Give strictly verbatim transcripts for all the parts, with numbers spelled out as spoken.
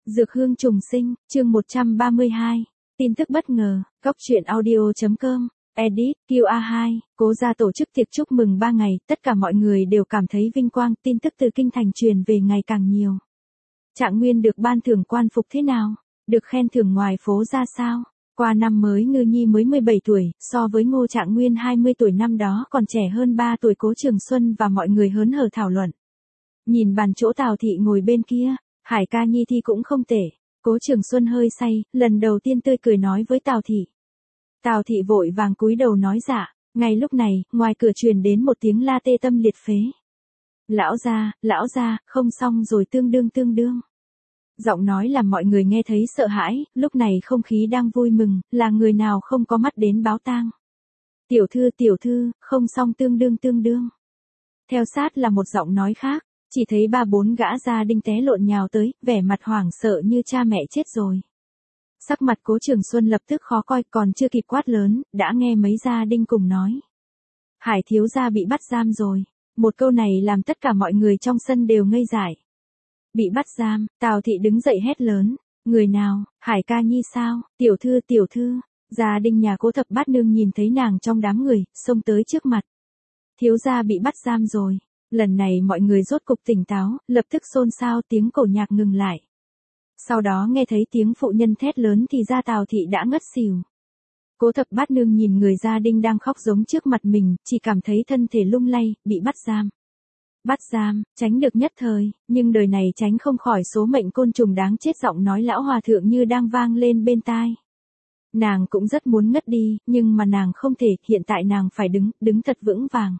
Dược hương trùng sinh, chương một trăm ba mươi hai. Tin tức bất ngờ, góc truyện audio chấm com, edit, Q A hai, Cố gia tổ chức tiệc chúc mừng ba ngày, tất cả mọi người đều cảm thấy vinh quang, tin tức từ kinh thành truyền về ngày càng nhiều. Trạng Nguyên được ban thưởng quan phục thế nào? Được khen thưởng ngoài phố ra sao? Qua năm mới Ngư Nhi mới mười bảy tuổi, so với Ngô Trạng Nguyên hai mươi tuổi năm đó còn trẻ hơn ba tuổi. Cố Trường Xuân và mọi người hớn hở thảo luận. Nhìn bàn chỗ Tào Thị ngồi bên kia, Hải ca Nhi thi cũng không tệ. Cố Trường Xuân hơi say, lần đầu tiên tươi cười nói với Tào Thị. Tào Thị vội vàng cúi đầu nói dạ. Ngay lúc này, ngoài cửa truyền đến một tiếng la tê tâm liệt phế. Lão gia, lão gia, không xong rồi, tương đương tương đương. Giọng nói làm mọi người nghe thấy sợ hãi, lúc này không khí đang vui mừng, là người nào không có mắt đến báo tang. Tiểu thư tiểu thư, không xong, tương đương tương đương. Theo sát là một giọng nói khác, chỉ thấy ba bốn gã gia đinh té lộn nhào tới, vẻ mặt hoảng sợ như cha mẹ chết rồi. Sắc mặt Cố Trường Xuân lập tức khó coi, còn chưa kịp quát lớn, đã nghe mấy gia đinh cùng nói. Hải thiếu gia bị bắt giam rồi. Một câu này làm tất cả mọi người trong sân đều ngây dại. Bị bắt giam, Tào Thị đứng dậy hét lớn. Người nào? Hải ca Nhi sao? Tiểu thư tiểu thư. Gia đinh nhà Cố Thập Bát Nương nhìn thấy nàng trong đám người, xông tới trước mặt. Thiếu gia bị bắt giam rồi. Lần này mọi người rốt cục tỉnh táo, lập tức xôn xao, tiếng cổ nhạc ngừng lại. Sau đó nghe thấy tiếng phụ nhân thét lớn thì ra Tào Thị đã ngất xỉu. Cố Thập Bát Nương nhìn người gia đinh đang khóc giống trước mặt mình, chỉ cảm thấy thân thể lung lay, bị bắt giam. Bắt giam, tránh được nhất thời, nhưng đời này tránh không khỏi số mệnh côn trùng đáng chết. Giọng nói lão hòa thượng như đang vang lên bên tai. Nàng cũng rất muốn ngất đi, nhưng mà nàng không thể, hiện tại nàng phải đứng, đứng thật vững vàng.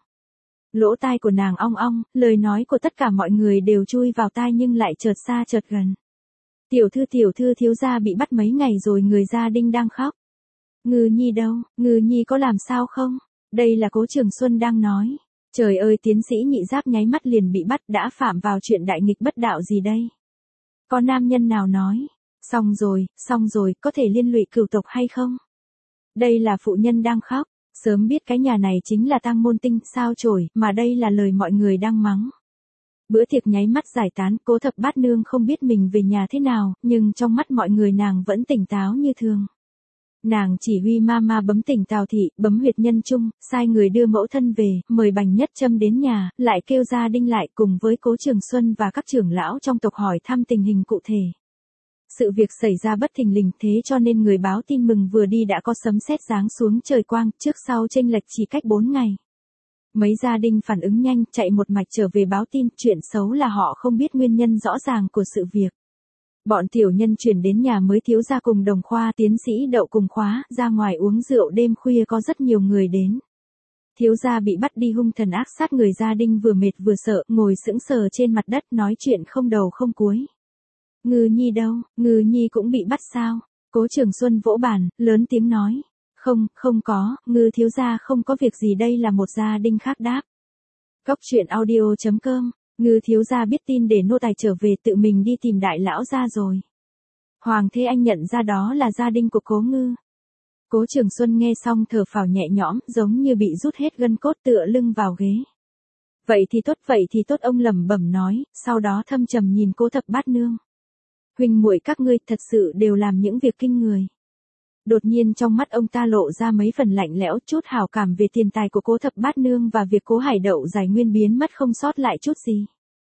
Lỗ tai của nàng ong ong, lời nói của tất cả mọi người đều chui vào tai nhưng lại chợt xa chợt gần. Tiểu thư tiểu thư, thiếu gia bị bắt mấy ngày rồi. Người gia đinh đang khóc. Ngư Nhi đâu, Ngư Nhi có làm sao không? Đây là Cố Trường Xuân đang nói. Trời ơi, tiến sĩ Nhị Giáp nháy mắt liền bị bắt, đã phạm vào chuyện đại nghịch bất đạo gì đây? Có nam nhân nào nói, xong rồi, xong rồi, có thể liên lụy cửu tộc hay không? Đây là phụ nhân đang khóc, sớm biết cái nhà này chính là tang môn tinh sao chổi, mà đây là lời mọi người đang mắng. Bữa tiệc nháy mắt giải tán, Cố Thập Bát Nương không biết mình về nhà thế nào, nhưng trong mắt mọi người nàng vẫn tỉnh táo như thường. Nàng chỉ huy ma ma bấm tỉnh Tào Thị, bấm huyệt nhân trung, sai người đưa mẫu thân về, mời Bành Nhất Châm đến nhà, lại kêu gia đinh lại cùng với Cố Trường Xuân và các trưởng lão trong tộc hỏi thăm tình hình cụ thể. Sự việc xảy ra bất thình lình, thế cho nên người báo tin mừng vừa đi đã có sấm sét giáng xuống trời quang, trước sau chênh lệch chỉ cách bốn ngày. Mấy gia đinh phản ứng nhanh, chạy một mạch trở về báo tin. Chuyện xấu là họ không biết nguyên nhân rõ ràng của sự việc. Bọn tiểu nhân chuyển đến nhà mới thiếu gia cùng đồng khoa tiến sĩ đậu cùng khóa, ra ngoài uống rượu đêm khuya có rất nhiều người đến. Thiếu gia bị bắt đi hung thần ác sát người. Gia đinh vừa mệt vừa sợ, ngồi sững sờ trên mặt đất nói chuyện không đầu không cuối. Ngư Nhi đâu, Ngư Nhi cũng bị bắt sao? Cố Trường Xuân vỗ bàn, lớn tiếng nói. Không, không có, Ngư thiếu gia không có việc gì. Đây là một gia đinh khác đáp. Góc truyện audio chấm com. Ngư thiếu gia biết tin để nô tài trở về, tự mình đi tìm đại lão gia rồi. Hoàng Thế Anh nhận ra đó là gia đinh của Cố Ngư. Cố Trường Xuân nghe xong thở phào nhẹ nhõm, giống như bị rút hết gân cốt, tựa lưng vào ghế. Vậy thì tốt, vậy thì tốt, ông lẩm bẩm nói, sau đó thâm trầm nhìn Cố Thập Bát Nương. Huynh muội các ngươi thật sự đều làm những việc kinh người. Đột nhiên trong mắt ông ta lộ ra mấy phần lạnh lẽo, chút hảo cảm về tiền tài của Cố Thập Bát Nương và việc Cố Hải Đậu giải nguyên biến mất không sót lại chút gì.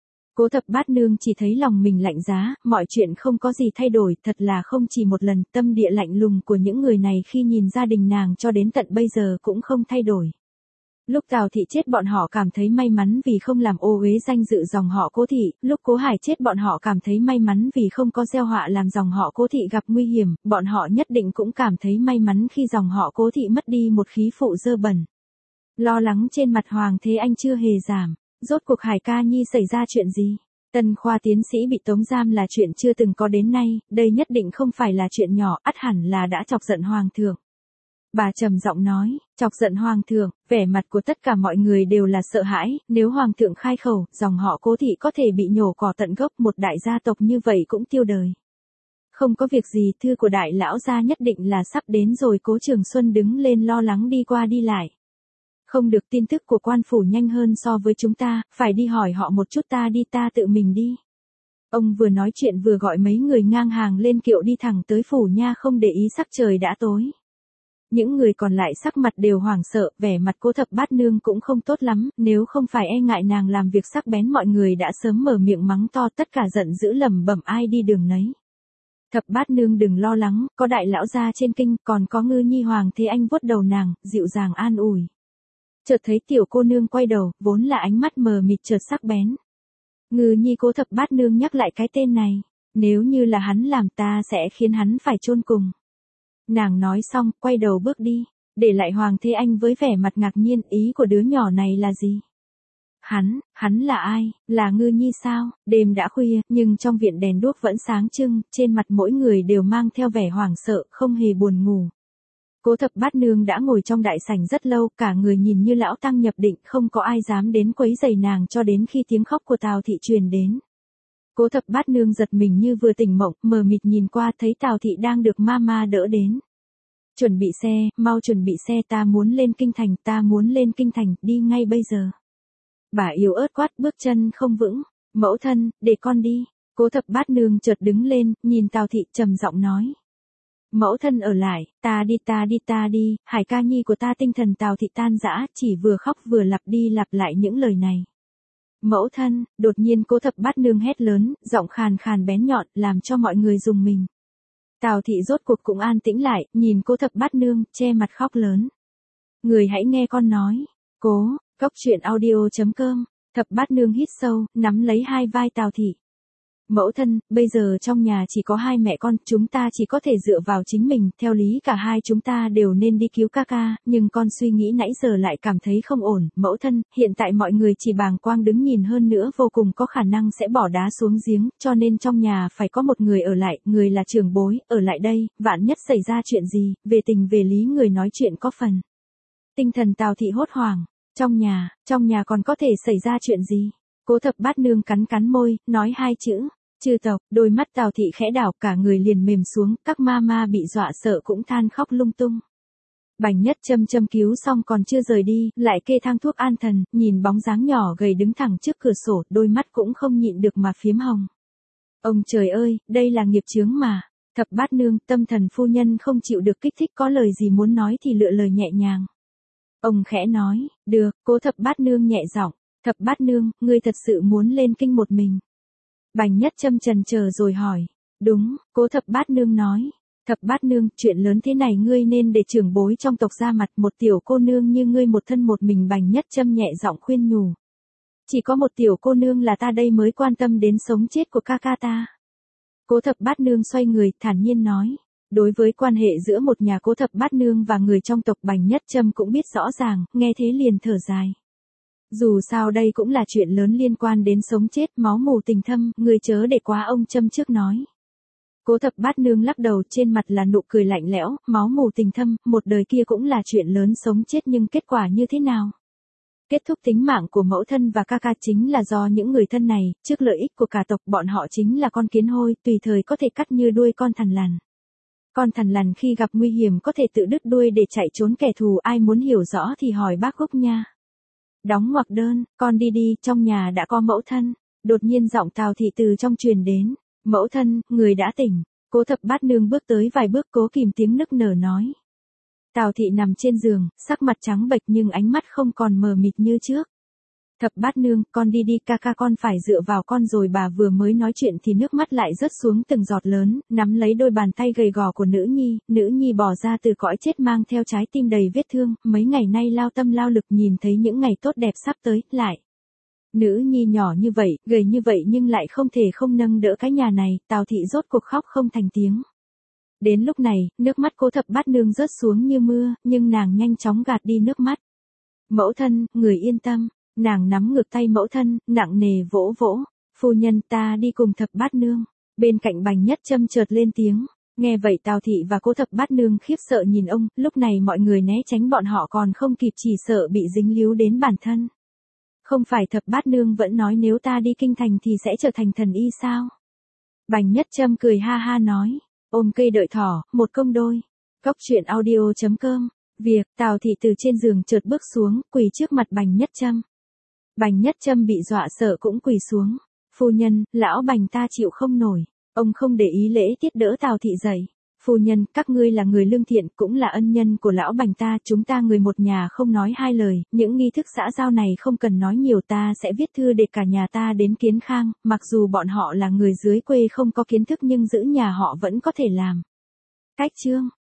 Cố Thập Bát Nương chỉ thấy lòng mình lạnh giá, mọi chuyện không có gì thay đổi, thật là không chỉ một lần. Tâm địa lạnh lùng của những người này khi nhìn gia đình nàng cho đến tận bây giờ cũng không thay đổi. Lúc Tào Thị chết bọn họ cảm thấy may mắn vì không làm ô uế danh dự dòng họ Cố Thị, lúc Cố Hải chết bọn họ cảm thấy may mắn vì không có gieo họa làm dòng họ Cố Thị gặp nguy hiểm, bọn họ nhất định cũng cảm thấy may mắn khi dòng họ Cố Thị mất đi một khí phụ dơ bẩn. Lo lắng trên mặt Hoàng Thế Anh chưa hề giảm, rốt cuộc Hải ca Nhi xảy ra chuyện gì? Tân khoa tiến sĩ bị tống giam là chuyện chưa từng có đến nay, đây nhất định không phải là chuyện nhỏ, ắt hẳn là đã chọc giận Hoàng thượng. Bà trầm giọng nói, chọc giận Hoàng thượng, vẻ mặt của tất cả mọi người đều là sợ hãi, nếu Hoàng thượng khai khẩu, dòng họ Cố Thị có thể bị nhổ cỏ tận gốc, một đại gia tộc như vậy cũng tiêu đời. Không có việc gì, thư của đại lão gia nhất định là sắp đến rồi. Cố Trường Xuân đứng lên lo lắng đi qua đi lại. Không được, tin tức của quan phủ nhanh hơn so với chúng ta, phải đi hỏi họ một chút, ta đi, ta tự mình đi. Ông vừa nói chuyện vừa gọi mấy người ngang hàng lên kiệu đi thẳng tới phủ nha, không để ý sắc trời đã tối. Những người còn lại sắc mặt đều hoảng sợ, vẻ mặt Cố Thập Bát Nương cũng không tốt lắm, nếu không phải e ngại nàng làm việc sắc bén mọi người đã sớm mở miệng mắng to, tất cả giận dữ lẩm bẩm ai đi đường nấy. Thập Bát Nương đừng lo lắng, có đại lão gia trên kinh, còn có Ngư Nhi Hoàng Thế Anh vuốt đầu nàng, dịu dàng an ủi. Chợt thấy tiểu cô nương quay đầu, vốn là ánh mắt mờ mịt chợt sắc bén. Ngư Nhi, Cố Thập Bát Nương nhắc lại cái tên này, nếu như là hắn làm ta sẽ khiến hắn phải chôn cùng. Nàng nói xong, quay đầu bước đi, để lại Hoàng Thế Anh với vẻ mặt ngạc nhiên, ý của đứa nhỏ này là gì? Hắn, hắn là ai, là Ngư Nhi sao? Đêm đã khuya, nhưng trong viện đèn đuốc vẫn sáng trưng, trên mặt mỗi người đều mang theo vẻ hoảng sợ, không hề buồn ngủ. Cố Thập Bát Nương đã ngồi trong đại sảnh rất lâu, cả người nhìn như lão tăng nhập định, không có ai dám đến quấy rầy nàng cho đến khi tiếng khóc của Tào Thị truyền đến. Cố Thập Bát Nương giật mình như vừa tỉnh mộng, mờ mịt nhìn qua thấy Tào Thị đang được mama đỡ đến. Chuẩn bị xe, mau chuẩn bị xe, ta muốn lên kinh thành, ta muốn lên kinh thành, đi ngay bây giờ. Bà yếu ớt quát, bước chân không vững. Mẫu thân, để con đi. Cố Thập Bát Nương chợt đứng lên, nhìn Tào Thị trầm giọng nói. Mẫu thân ở lại, ta đi ta đi ta đi, Hải ca nhi của ta. Tinh thần Tào Thị tan rã, chỉ vừa khóc vừa lặp đi lặp lại những lời này. Mẫu thân, đột nhiên Cố Thập Bát Nương hét lớn, giọng khàn khàn bén nhọn, làm cho mọi người rùng mình. Tào Thị rốt cuộc cũng an tĩnh lại, nhìn Cố Thập Bát Nương, che mặt khóc lớn. Người hãy nghe con nói. Cố, Cốc Truyện Audio chấm com. Thập Bát Nương hít sâu, nắm lấy hai vai Tào Thị. Mẫu thân, bây giờ trong nhà chỉ có hai mẹ con, chúng ta chỉ có thể dựa vào chính mình, theo lý cả hai chúng ta đều nên đi cứu ca ca, nhưng con suy nghĩ nãy giờ lại cảm thấy không ổn. Mẫu thân, hiện tại mọi người chỉ bàng quang đứng nhìn, hơn nữa vô cùng có khả năng sẽ bỏ đá xuống giếng, cho nên trong nhà phải có một người ở lại, người là trưởng bối, ở lại đây, vạn nhất xảy ra chuyện gì, về tình về lý người nói chuyện có phần. Tinh thần Tào Thị hốt hoảng, trong nhà, trong nhà còn có thể xảy ra chuyện gì? Cố Thập Bát Nương cắn cắn môi, nói hai chữ. Chư tộc, đôi mắt Tào Thị khẽ đảo, cả người liền mềm xuống, các ma ma bị dọa sợ cũng than khóc lung tung. Bành Nhất Châm châm cứu xong còn chưa rời đi, lại kê thang thuốc an thần, nhìn bóng dáng nhỏ gầy đứng thẳng trước cửa sổ, đôi mắt cũng không nhịn được mà phiếm hồng. Ông trời ơi, đây là nghiệp chướng mà. Thập Bát Nương, tâm thần phu nhân không chịu được kích thích, có lời gì muốn nói thì lựa lời nhẹ nhàng. Ông khẽ nói, được. Cố Thập Bát Nương nhẹ giọng, Thập Bát Nương, ngươi thật sự muốn lên kinh một mình? Bành Nhất Châm chần chờ rồi hỏi. Đúng, Cố Thập Bát Nương nói. Thập Bát Nương, chuyện lớn thế này ngươi nên để trưởng bối trong tộc ra mặt, một tiểu cô nương như ngươi một thân một mình. Bành Nhất Châm nhẹ giọng khuyên nhủ. Chỉ có một tiểu cô nương là ta đây mới quan tâm đến sống chết của ca ca ta. Cố Thập Bát Nương xoay người, thản nhiên nói. Đối với quan hệ giữa một nhà Cố Thập Bát Nương và người trong tộc, Bành Nhất Châm cũng biết rõ ràng, nghe thế liền thở dài. Dù sao đây cũng là chuyện lớn liên quan đến sống chết, máu mù tình thâm, người chớ để quá, ông Châm trước nói. Cố Thập Bát Nương lắc đầu, trên mặt là nụ cười lạnh lẽo, máu mù tình thâm, một đời kia cũng là chuyện lớn sống chết, nhưng kết quả như thế nào? Kết thúc tính mạng của mẫu thân và ca ca chính là do những người thân này, trước lợi ích của cả tộc, bọn họ chính là con kiến hôi, tùy thời có thể cắt như đuôi con thằn lằn. Con thằn lằn khi gặp nguy hiểm có thể tự đứt đuôi để chạy trốn kẻ thù, ai muốn hiểu rõ thì hỏi bác Gúc nha. Đóng ngoặc đơn, con đi đi, trong nhà đã có mẫu thân. Đột nhiên giọng Tào Thị từ trong truyền đến. Mẫu thân, người đã tỉnh. Cố Thập Bát Nương bước tới vài bước, cố kìm tiếng nức nở nói. Tào Thị nằm trên giường, sắc mặt trắng bệch nhưng ánh mắt không còn mờ mịt như trước. Thập Bát Nương, con đi đi, ca ca con phải dựa vào con rồi. Bà vừa mới nói chuyện thì nước mắt lại rớt xuống từng giọt lớn, nắm lấy đôi bàn tay gầy gò của nữ nhi, nữ nhi bỏ ra từ cõi chết mang theo trái tim đầy vết thương, mấy ngày nay lao tâm lao lực nhìn thấy những ngày tốt đẹp sắp tới, lại. Nữ nhi nhỏ như vậy, gầy như vậy nhưng lại không thể không nâng đỡ cái nhà này, Tào Thị rốt cuộc khóc không thành tiếng. Đến lúc này, nước mắt Cố Thập Bát Nương rớt xuống như mưa, nhưng nàng nhanh chóng gạt đi nước mắt. Mẫu thân, người yên tâm. Nàng nắm ngược tay mẫu thân, nặng nề vỗ vỗ. Phu nhân, ta đi cùng Thập Bát Nương. Bên cạnh Bành Nhất Châm chợt lên tiếng. Nghe vậy Tào Thị và Cố Thập Bát Nương khiếp sợ nhìn ông, lúc này mọi người né tránh bọn họ còn không kịp, chỉ sợ bị dính líu đến bản thân. Không phải Thập Bát Nương vẫn nói nếu ta đi kinh thành thì sẽ trở thành thần y sao? Bành Nhất Châm cười ha ha nói. Ôm cây đợi thỏ, một công đôi. Cốc Truyện Audio chấm com. Việc, Tào Thị từ trên giường chợt bước xuống, quỳ trước mặt Bành Nhất Châm. Bành Nhất Châm bị dọa sợ cũng quỳ xuống. Phu nhân, lão bành ta chịu không nổi. Ông không để ý lễ tiết đỡ Tào thị dậy. Phu nhân, các ngươi là người lương thiện, cũng là ân nhân của lão bành ta, chúng ta người một nhà không nói hai lời, những nghi thức xã giao này không cần nói nhiều, ta sẽ viết thư để cả nhà ta đến kiến khang, mặc dù bọn họ là người dưới quê không có kiến thức nhưng giữ nhà họ vẫn có thể làm. Cách chương